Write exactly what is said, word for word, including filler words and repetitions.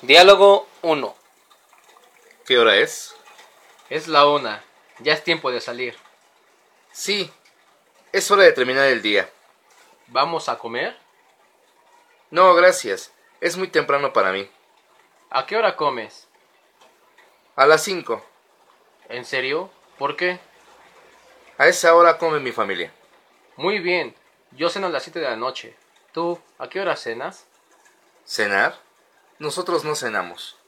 Diálogo uno. ¿Qué hora es? Es la una. Ya es tiempo de salir. Sí, es hora de terminar el día. ¿Vamos a comer? No, gracias. Es muy temprano para mí. ¿A qué hora comes? A las cinco. ¿En serio? ¿Por qué? A esa hora come mi familia. Muy bien. Yo ceno a las siete de la noche. ¿Tú, a qué hora cenas? ¿Cenar? Nosotros no cenamos.